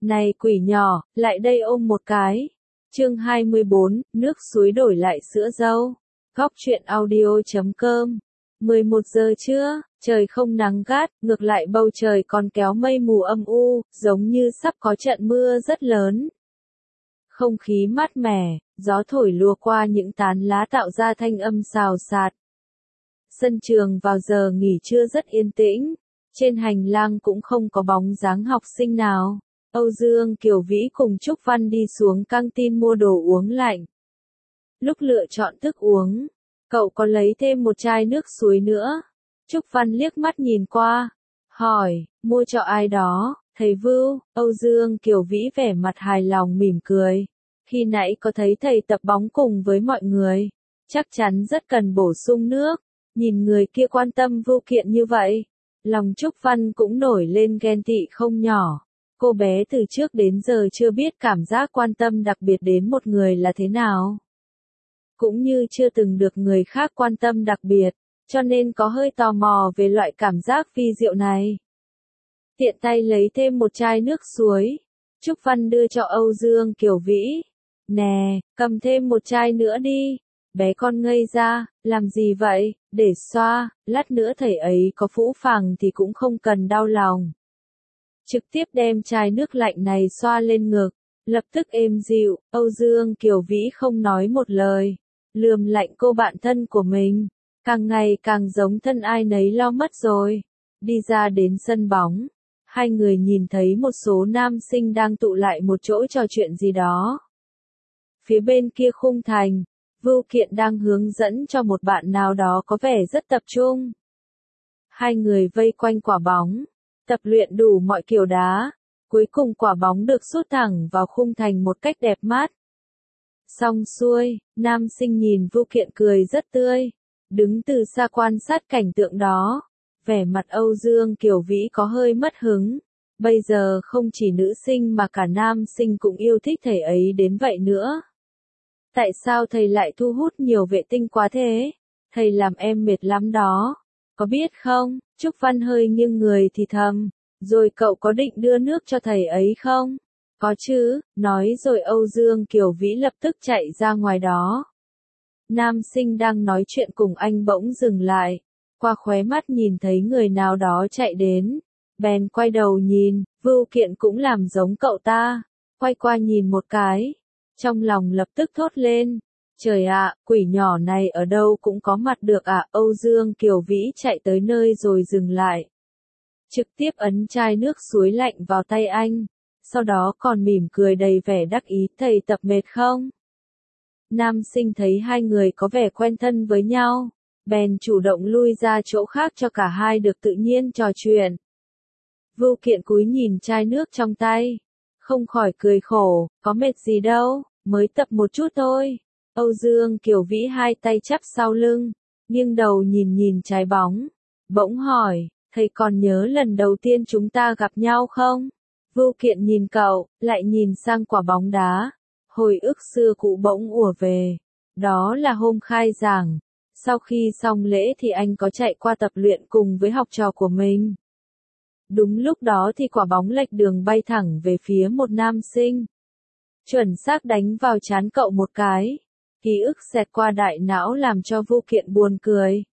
Này quỷ nhỏ, lại đây ôm một cái. Chương 24, nước suối đổi lại sữa dâu. Góc truyện audio.com. 11 giờ trưa, trời không nắng gắt, ngược lại bầu trời còn kéo mây mù âm u, giống như sắp có trận mưa rất lớn. Không khí mát mẻ, gió thổi lùa qua những tán lá tạo ra thanh âm xào xạc. Sân trường vào giờ nghỉ trưa rất yên tĩnh, trên hành lang cũng không có bóng dáng học sinh nào. Âu Dương Kiều Vĩ cùng Trúc Văn đi xuống căng tin mua đồ uống lạnh. Lúc lựa chọn thức uống, cậu có lấy thêm một chai nước suối nữa. Trúc Văn liếc mắt nhìn qua, hỏi, mua cho ai đó, thầy Vưu? Âu Dương Kiều Vĩ vẻ mặt hài lòng mỉm cười. Khi nãy có thấy thầy tập bóng cùng với mọi người, chắc chắn rất cần bổ sung nước. Nhìn người kia quan tâm Vưu Kiện như vậy, lòng Trúc Văn cũng nổi lên ghen tị không nhỏ. Cô bé từ trước đến giờ chưa biết cảm giác quan tâm đặc biệt đến một người là thế nào. Cũng như chưa từng được người khác quan tâm đặc biệt, cho nên có hơi tò mò về loại cảm giác vi diệu này. Tiện tay lấy thêm một chai nước suối, Trúc Văn đưa cho Âu Dương Kiều Vĩ. Nè, cầm thêm một chai nữa đi. Bé con ngây ra, làm gì vậy, để xoa, lát nữa thầy ấy có phũ phàng thì cũng không cần đau lòng. Trực tiếp đem chai nước lạnh này xoa lên ngực, lập tức êm dịu. Âu Dương Kiều Vĩ không nói một lời, lườm lạnh cô bạn thân của mình, càng ngày càng giống thân ai nấy lo mất rồi. Đi ra đến sân bóng, hai người nhìn thấy một số nam sinh đang tụ lại một chỗ trò chuyện gì đó. Phía bên kia khung thành, Vưu Kiện đang hướng dẫn cho một bạn nào đó có vẻ rất tập trung. Hai người vây quanh quả bóng, tập luyện đủ mọi kiểu đá, cuối cùng quả bóng được sút thẳng vào khung thành một cách đẹp mắt. Xong xuôi, nam sinh nhìn Vưu Kiện cười rất tươi, đứng từ xa quan sát cảnh tượng đó, vẻ mặt Âu Dương Kiều Vĩ có hơi mất hứng. Bây giờ không chỉ nữ sinh mà cả nam sinh cũng yêu thích thầy ấy đến vậy nữa. Tại sao thầy lại thu hút nhiều vệ tinh quá thế? Thầy làm em mệt lắm đó. Có biết không? Trúc Văn hơi nghiêng người thì thầm. Rồi cậu có định đưa nước cho thầy ấy không? Có chứ, nói rồi Âu Dương Kiều Vĩ lập tức chạy ra ngoài đó. Nam sinh đang nói chuyện cùng anh bỗng dừng lại. Qua khóe mắt nhìn thấy người nào đó chạy đến. Bèn quay đầu nhìn, Vưu Kiện cũng làm giống cậu ta. Quay qua nhìn một cái. Trong lòng lập tức thốt lên, trời ạ, quỷ nhỏ này ở đâu cũng có mặt được ạ. Âu Dương Kiều Vĩ chạy tới nơi rồi dừng lại. Trực tiếp ấn chai nước suối lạnh vào tay anh, sau đó còn mỉm cười đầy vẻ đắc ý. Thầy tập mệt không? Nam sinh thấy hai người có vẻ quen thân với nhau, bèn chủ động lui ra chỗ khác cho cả hai được tự nhiên trò chuyện. Vưu Kiện cúi nhìn chai nước trong tay, không khỏi cười khổ, có mệt gì đâu, mới tập một chút thôi. Âu Dương Kiều Vĩ hai tay chắp sau lưng, nghiêng đầu nhìn trái bóng, bỗng hỏi, thầy còn nhớ lần đầu tiên chúng ta gặp nhau không? Vưu Kiện nhìn cậu, lại nhìn sang quả bóng đá, hồi ức xưa cũ bỗng ùa về. Đó là hôm khai giảng, sau khi xong lễ thì anh có chạy qua tập luyện cùng với học trò của mình. Đúng lúc đó thì quả bóng lệch đường bay thẳng về phía một nam sinh. Chuẩn xác đánh vào trán cậu một cái. Ký ức xẹt qua đại não làm cho Vưu Kiện buồn cười.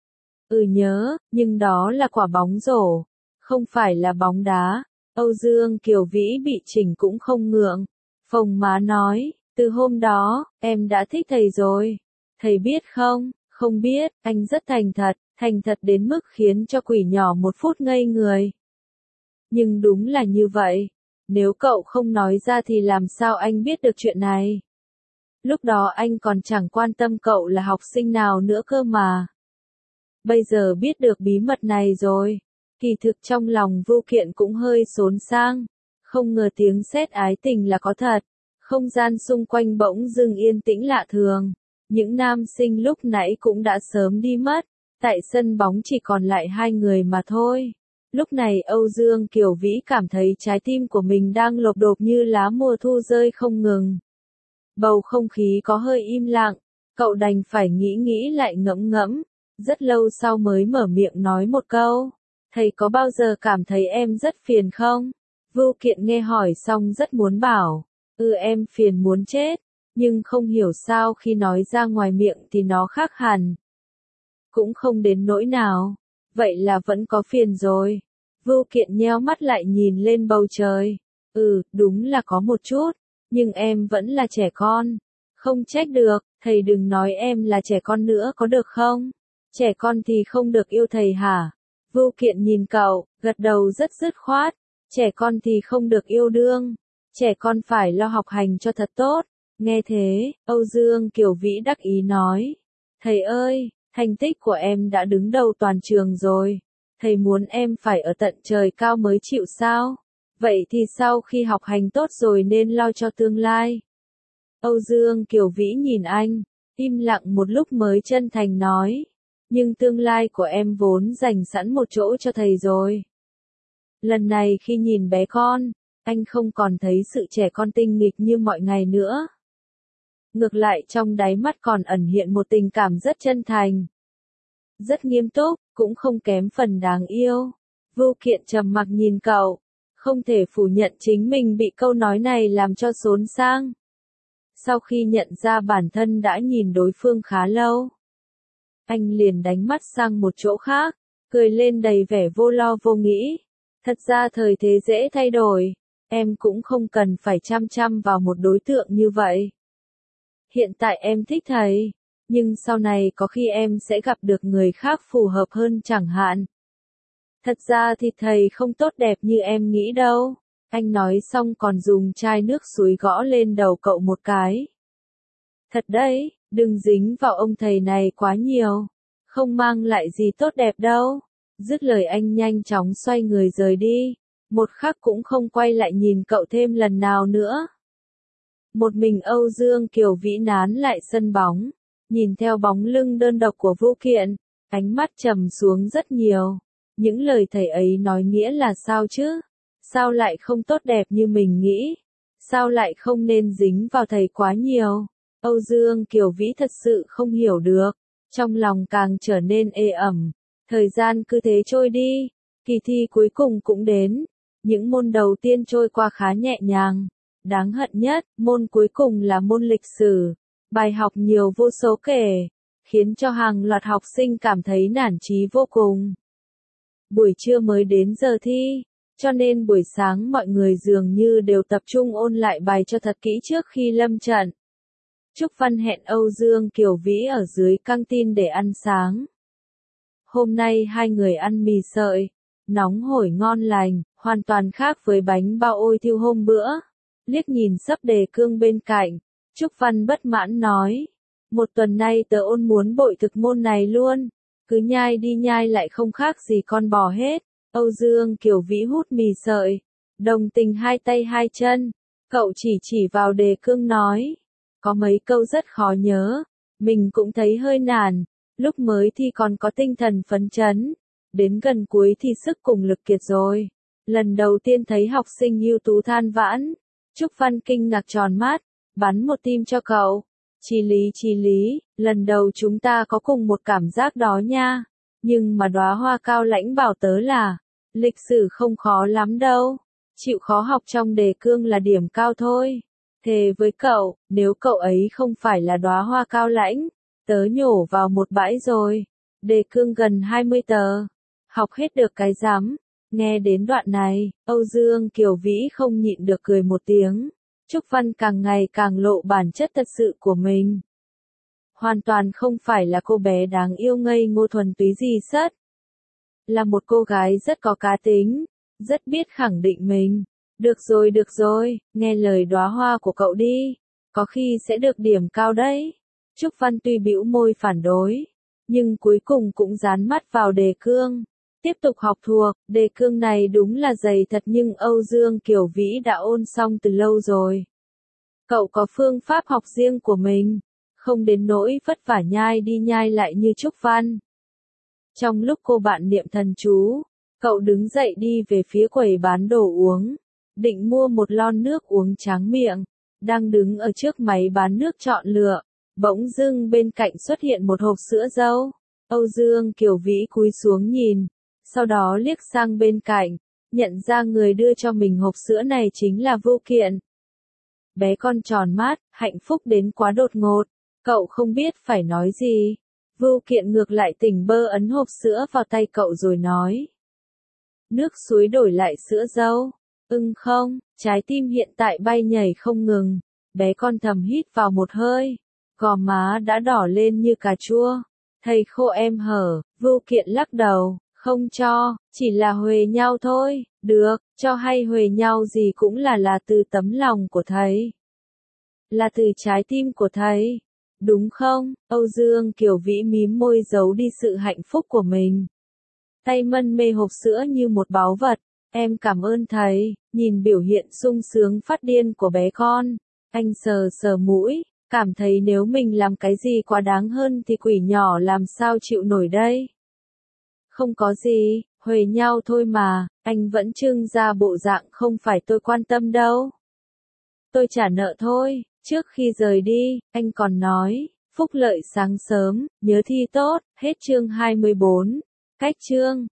Nhớ, nhưng đó là quả bóng rổ, không phải là bóng đá. Âu Dương Kiều Vĩ bị chỉnh cũng không ngượng. Phồng má nói, từ hôm đó, em đã thích thầy rồi. Thầy biết không? Không biết, anh rất thành thật đến mức khiến cho quỷ nhỏ một phút ngây người. Nhưng đúng là như vậy, nếu cậu không nói ra thì làm sao anh biết được chuyện này? Lúc đó anh còn chẳng quan tâm cậu là học sinh nào nữa cơ mà. Bây giờ biết được bí mật này rồi, kỳ thực trong lòng Vưu Kiện cũng hơi xốn sang, không ngờ tiếng sét ái tình là có thật. Không gian xung quanh bỗng dưng yên tĩnh lạ thường, những nam sinh lúc nãy cũng đã sớm đi mất, tại sân bóng chỉ còn lại hai người mà thôi. Lúc này Âu Dương Kiều Vĩ cảm thấy trái tim của mình đang lộp độp như lá mùa thu rơi không ngừng. Bầu không khí có hơi im lặng, cậu đành phải nghĩ lại ngẫm ngẫm, rất lâu sau mới mở miệng nói một câu. Thầy có bao giờ cảm thấy em rất phiền không? Vưu Kiện nghe hỏi xong rất muốn bảo, em phiền muốn chết, nhưng không hiểu sao khi nói ra ngoài miệng thì nó khác hẳn. Cũng không đến nỗi nào, vậy là vẫn có phiền rồi. Vưu Kiện nheo mắt lại nhìn lên bầu trời. Đúng là có một chút, nhưng em vẫn là trẻ con. Không trách được, thầy đừng nói em là trẻ con nữa có được không? Trẻ con thì không được yêu thầy hả? Vưu Kiện nhìn cậu, gật đầu rất dứt khoát. Trẻ con thì không được yêu đương. Trẻ con phải lo học hành cho thật tốt. Nghe thế, Âu Dương Kiều Vĩ đắc ý nói. Thầy ơi, thành tích của em đã đứng đầu toàn trường rồi. Thầy muốn em phải ở tận trời cao mới chịu sao? Vậy thì sau khi học hành tốt rồi nên lo cho tương lai. Âu Dương Kiều Vĩ nhìn anh, im lặng một lúc mới chân thành nói. Nhưng tương lai của em vốn dành sẵn một chỗ cho thầy rồi. Lần này khi nhìn bé con, anh không còn thấy sự trẻ con tinh nghịch như mọi ngày nữa. Ngược lại trong đáy mắt còn ẩn hiện một tình cảm rất chân thành. Rất nghiêm túc, cũng không kém phần đáng yêu. Vưu Kiện trầm mặc nhìn cậu, không thể phủ nhận chính mình bị câu nói này làm cho xốn sang. Sau khi nhận ra bản thân đã nhìn đối phương khá lâu, anh liền đánh mắt sang một chỗ khác, cười lên đầy vẻ vô lo vô nghĩ. Thật ra thời thế dễ thay đổi, em cũng không cần phải chăm chăm vào một đối tượng như vậy. Hiện tại em thích thầy, nhưng sau này có khi em sẽ gặp được người khác phù hợp hơn chẳng hạn. Thật ra thì thầy không tốt đẹp như em nghĩ đâu. Anh nói xong còn dùng chai nước suối gõ lên đầu cậu một cái. Thật đấy, đừng dính vào ông thầy này quá nhiều. Không mang lại gì tốt đẹp đâu. Dứt lời anh nhanh chóng xoay người rời đi. Một khắc cũng không quay lại nhìn cậu thêm lần nào nữa. Một mình Âu Dương Kiều Vĩ nán lại sân bóng. Nhìn theo bóng lưng đơn độc của Vưu Kiện, ánh mắt trầm xuống rất nhiều. Những lời thầy ấy nói nghĩa là sao chứ? Sao lại không tốt đẹp như mình nghĩ? Sao lại không nên dính vào thầy quá nhiều? Âu Dương Kiều Vĩ thật sự không hiểu được. Trong lòng càng trở nên ê ẩm. Thời gian cứ thế trôi đi. Kỳ thi cuối cùng cũng đến. Những môn đầu tiên trôi qua khá nhẹ nhàng. Đáng hận nhất, môn cuối cùng là môn lịch sử. Bài học nhiều vô số kể. Khiến cho hàng loạt học sinh cảm thấy nản chí vô cùng. Buổi trưa mới đến giờ thi, cho nên buổi sáng mọi người dường như đều tập trung ôn lại bài cho thật kỹ trước khi lâm trận. Trúc Văn hẹn Âu Dương Kiều Vĩ ở dưới căng tin để ăn sáng. Hôm nay hai người ăn mì sợi, nóng hổi ngon lành, hoàn toàn khác với bánh bao ôi thiêu hôm bữa. Liếc nhìn sấp đề cương bên cạnh, Trúc Văn bất mãn nói, một tuần nay tớ ôn muốn bội thực môn này luôn. Cứ nhai đi nhai lại không khác gì con bò hết. Âu Dương Kiều Vĩ hút mì sợi, đồng tình hai tay hai chân. Cậu chỉ vào đề cương nói, có mấy câu rất khó nhớ, mình cũng thấy hơi nản. Lúc mới thi còn có tinh thần phấn chấn, đến gần cuối thì sức cùng lực kiệt rồi. Lần đầu tiên thấy học sinh ưu tú than vãn, Trúc Văn kinh ngạc tròn mắt, bắn một tim cho cậu. Chí lý, lần đầu chúng ta có cùng một cảm giác đó nha. Nhưng mà đóa hoa cao lãnh bảo tớ là, lịch sử không khó lắm đâu. Chịu khó học trong đề cương là điểm cao thôi. Thề với cậu, nếu cậu ấy không phải là đóa hoa cao lãnh, tớ nhổ vào một bãi rồi. Đề cương gần 20 tờ. Học hết được cái rắm. Nghe đến đoạn này, Âu Dương Kiều Vĩ không nhịn được cười một tiếng. Trúc Văn càng ngày càng lộ bản chất thật sự của mình. Hoàn toàn không phải là cô bé đáng yêu ngây ngô thuần túy gì sất. Là một cô gái rất có cá tính, rất biết khẳng định mình. Được rồi, nghe lời đóa hoa của cậu đi. Có khi sẽ được điểm cao đấy. Trúc Văn tuy bĩu môi phản đối, nhưng cuối cùng cũng dán mắt vào đề cương. Tiếp tục học thuộc, đề cương này đúng là dày thật nhưng Âu Dương Kiều Vĩ đã ôn xong từ lâu rồi. Cậu có phương pháp học riêng của mình, không đến nỗi vất vả nhai đi nhai lại như Trúc Văn. Trong lúc cô bạn niệm thần chú, cậu đứng dậy đi về phía quầy bán đồ uống, định mua một lon nước uống tráng miệng, đang đứng ở trước máy bán nước chọn lựa, bỗng dưng bên cạnh xuất hiện một hộp sữa dâu. Âu Dương Kiều Vĩ cúi xuống nhìn, sau đó liếc sang bên cạnh, nhận ra người đưa cho mình hộp sữa này chính là Vưu Kiện. Bé con tròn mắt, hạnh phúc đến quá đột ngột, cậu không biết phải nói gì. Vưu Kiện ngược lại tỉnh bơ ấn hộp sữa vào tay cậu rồi nói. Nước suối đổi lại sữa dâu. Không, trái tim hiện tại bay nhảy không ngừng. Bé con thầm hít vào một hơi. Gò má đã đỏ lên như cà chua. Thầy khô em hở, Vưu Kiện lắc đầu, không cho, chỉ là huề nhau thôi, được, cho hay huề nhau gì cũng là từ tấm lòng của thầy. Là từ trái tim của thầy. Đúng không? Âu Dương Kiều Vĩ mím môi giấu đi sự hạnh phúc của mình. Tay mân mê hộp sữa như một báu vật. Em cảm ơn thầy. Nhìn biểu hiện sung sướng phát điên của bé con. Anh sờ sờ mũi, cảm thấy nếu mình làm cái gì quá đáng hơn thì quỷ nhỏ làm sao chịu nổi đây. Không có gì, huề nhau thôi mà, anh vẫn trưng ra bộ dạng không phải tôi quan tâm đâu. Tôi trả nợ thôi. Trước khi rời đi, anh còn nói, phúc lợi sáng sớm, nhớ thi tốt, hết chương 24. Cách chương